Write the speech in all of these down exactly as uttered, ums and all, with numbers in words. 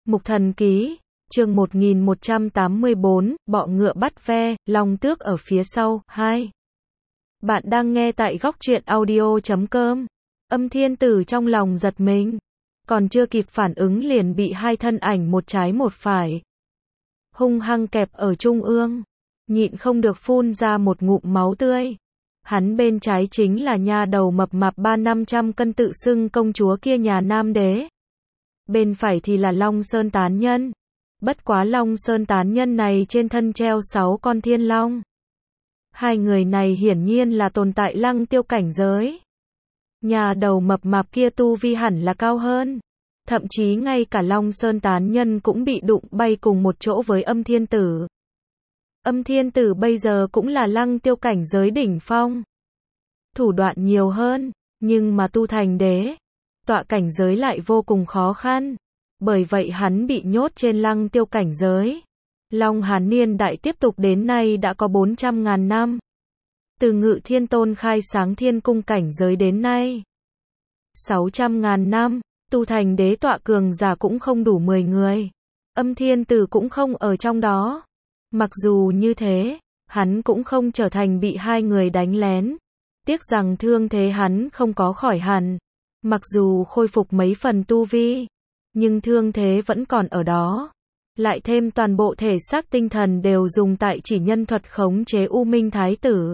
Mục Thần Ký, chương một nghìn một trăm tám mươi bốn, bọ ngựa bắt ve, long tước ở phía sau, hai. Bạn đang nghe tại góc truyện audio chấm com. Âm Thiên Tử trong lòng giật mình, còn chưa kịp phản ứng liền bị hai thân ảnh một trái một phải hung hăng kẹp ở trung ương, nhịn không được phun ra một ngụm máu tươi. Hắn bên trái chính là nha đầu mập mạp ba năm trăm cân tự xưng công chúa kia nhà Nam Đế. Bên phải thì là Long Sơn Tán Nhân. Bất quá Long Sơn Tán Nhân này trên thân treo sáu con thiên long. Hai người này hiển nhiên là tồn tại lăng tiêu cảnh giới. Nhà đầu mập mạp kia tu vi hẳn là cao hơn. Thậm chí ngay cả Long Sơn Tán Nhân cũng bị đụng bay cùng một chỗ với Âm Thiên Tử. Âm Thiên Tử bây giờ cũng là lăng tiêu cảnh giới đỉnh phong. Thủ đoạn nhiều hơn, nhưng mà tu thành đế, tọa cảnh giới lại vô cùng khó khăn. Bởi vậy hắn bị nhốt trên lăng tiêu cảnh giới. Long Hán niên đại tiếp tục đến nay đã có bốn trăm ngàn năm. Từ Ngự Thiên Tôn khai sáng thiên cung cảnh giới đến nay. sáu trăm ngàn năm, tu thành đế tọa cường giả cũng không đủ mười người. Âm Thiên Tử cũng không ở trong đó. Mặc dù như thế, hắn cũng không trở thành bị hai người đánh lén. Tiếc rằng thương thế hắn không có khỏi hẳn. Mặc dù khôi phục mấy phần tu vi, nhưng thương thế vẫn còn ở đó. Lại thêm toàn bộ thể xác tinh thần đều dùng tại chỉ nhân thuật khống chế U Minh Thái Tử.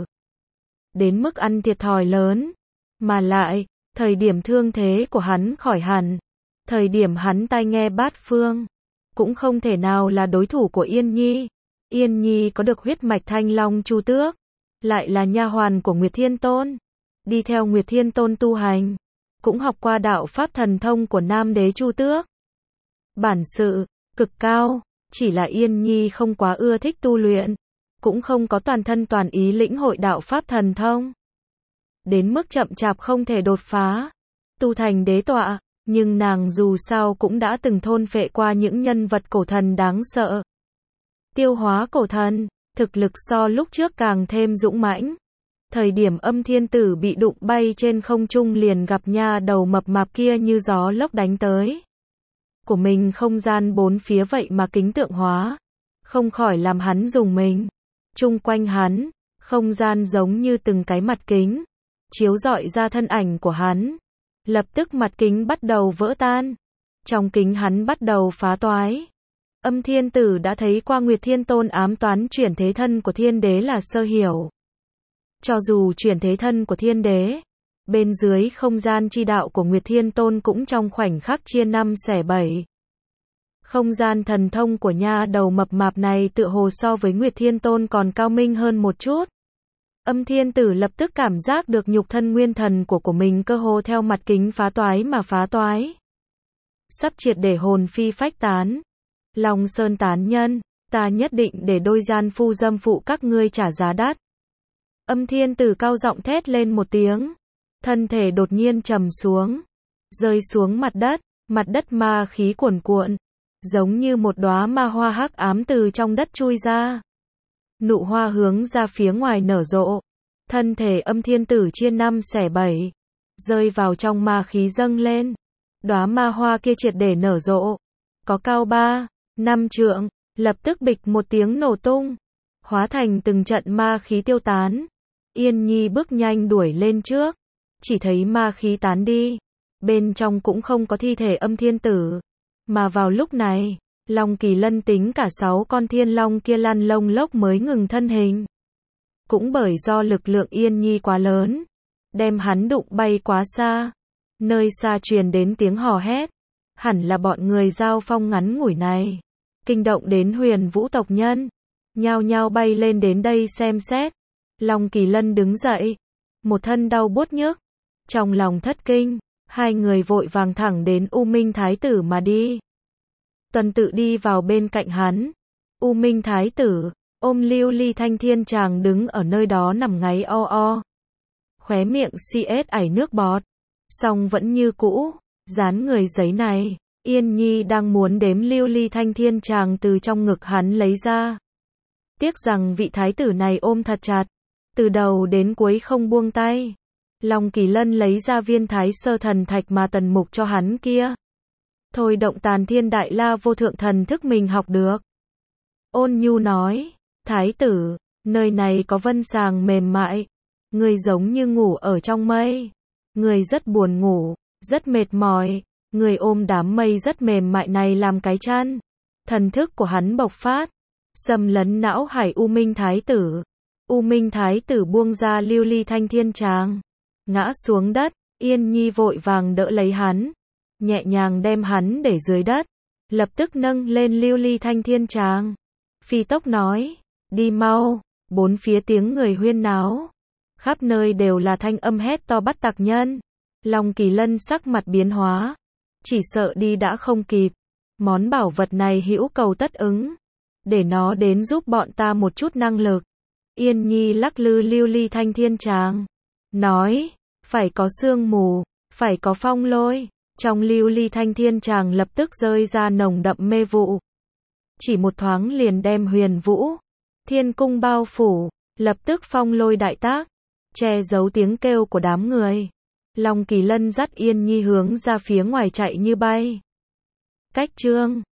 Đến mức ăn thiệt thòi lớn. Mà lại, thời điểm thương thế của hắn khỏi hẳn, thời điểm hắn tai nghe bát phương, cũng không thể nào là đối thủ của Yên Nhi. Yên Nhi có được huyết mạch Thanh Long Chu Tước, lại là nha hoàn của Nguyệt Thiên Tôn, đi theo Nguyệt Thiên Tôn tu hành, cũng học qua đạo pháp thần thông của Nam Đế Chu Tước. Bản sự cực cao, chỉ là Yên Nhi không quá ưa thích tu luyện, cũng không có toàn thân toàn ý lĩnh hội đạo pháp thần thông. Đến mức chậm chạp không thể đột phá, tu thành đế tọa, nhưng nàng dù sao cũng đã từng thôn phệ qua những nhân vật cổ thần đáng sợ. Tiêu hóa cổ thần, thực lực so lúc trước càng thêm dũng mãnh. Thời điểm Âm Thiên Tử bị đụng bay trên không trung liền gặp nha đầu mập mạp kia như gió lốc đánh tới. Của mình không gian bốn phía vậy mà kính tượng hóa, không khỏi làm hắn rùng mình. Chung quanh hắn, không gian giống như từng cái mặt kính, chiếu rọi ra thân ảnh của hắn. Lập tức mặt kính bắt đầu vỡ tan, trong kính hắn bắt đầu phá toái. Âm Thiên Tử đã thấy qua Nguyệt Thiên Tôn ám toán chuyển thế thân của Thiên Đế là sơ hiểu. Cho dù chuyển thế thân của Thiên Đế, bên dưới không gian chi đạo của Nguyệt Thiên Tôn cũng trong khoảnh khắc chia năm xẻ bảy. Không gian thần thông của nha đầu mập mạp này tựa hồ so với Nguyệt Thiên Tôn còn cao minh hơn một chút. Âm Thiên Tử lập tức cảm giác được nhục thân nguyên thần của của mình cơ hồ theo mặt kính phá toái mà phá toái. Sắp triệt để hồn phi phách tán. Long Sơn Tán Nhân, ta nhất định để đôi gian phu dâm phụ các ngươi trả giá đắt. Âm Thiên Tử cao giọng thét lên một tiếng, thân thể đột nhiên trầm xuống, rơi xuống mặt đất, mặt đất ma khí cuồn cuộn, giống như một đóa ma hoa hắc ám từ trong đất chui ra. Nụ hoa hướng ra phía ngoài nở rộ, thân thể Âm Thiên Tử chia năm xẻ bảy, rơi vào trong ma khí dâng lên. Đóa ma hoa kia triệt để nở rộ, có cao ba, năm trượng, lập tức bịch một tiếng nổ tung, hóa thành từng trận ma khí tiêu tán. Yên Nhi bước nhanh đuổi lên trước, chỉ thấy ma khí tán đi, bên trong cũng không có thi thể Âm Thiên Tử. Mà vào lúc này, Long Kỳ Lân tính cả sáu con thiên long kia lăn lông lốc mới ngừng thân hình. Cũng bởi do lực lượng Yên Nhi quá lớn, đem hắn đụng bay quá xa. Nơi xa truyền đến tiếng hò hét, hẳn là bọn người giao phong ngắn ngủi này, kinh động đến Huyền Vũ tộc nhân, nhao nhao bay lên đến đây xem xét. Long Kỳ Lân đứng dậy, một thân đau buốt nhức, trong lòng thất kinh, hai người vội vàng thẳng đến U Minh Thái Tử mà đi. Tuần Tự đi vào bên cạnh hắn. U Minh Thái Tử ôm Lưu Ly Thanh Thiên Tràng đứng ở nơi đó nằm ngáy o o, khóe miệng xi ết ảy nước bọt, song vẫn như cũ, dán người giấy này. Yên Nhi đang muốn đếm Lưu Ly Thanh Thiên Tràng từ trong ngực hắn lấy ra. Tiếc rằng vị thái tử này ôm thật chặt, từ đầu đến cuối không buông tay. Long Kỳ Lân lấy ra viên Thái Sơ Thần Thạch mà Tần Mục cho hắn kia. thôi động Tàn Thiên Đại La Vô Thượng Thần thức mình học được. Ôn nhu nói, thái tử, nơi này có vân sàng mềm mại, người giống như ngủ ở trong mây, người rất buồn ngủ, rất mệt mỏi, người ôm đám mây rất mềm mại này làm cái chăn. Thần thức của hắn bộc phát, xâm lấn não hải U Minh Thái tử. U Minh Thái tử buông ra lưu ly thanh thiên tràng, ngã xuống đất, Yên Nhi vội vàng đỡ lấy hắn, nhẹ nhàng đem hắn để dưới đất, lập tức nâng lên lưu ly thanh thiên tràng. Phi tốc nói, đi mau, bốn phía tiếng người huyên náo, khắp nơi đều là thanh âm hét to bắt tặc nhân. Long Kỳ Lân sắc mặt biến hóa, chỉ sợ đi đã không kịp, món bảo vật này hữu cầu tất ứng, để nó đến giúp bọn ta một chút năng lực. Yên Nhi lắc lư lưu ly thanh thiên tràng, nói, phải có sương mù, phải có phong lôi. Trong lưu ly thanh thiên tràng lập tức rơi ra nồng đậm mê vụ, chỉ một thoáng liền đem Huyền Vũ Thiên Cung bao phủ, lập tức phong lôi đại tác, che giấu tiếng kêu của đám người. Long Kỳ Lân dắt Yên Nhi hướng ra phía ngoài chạy như bay. Cách chương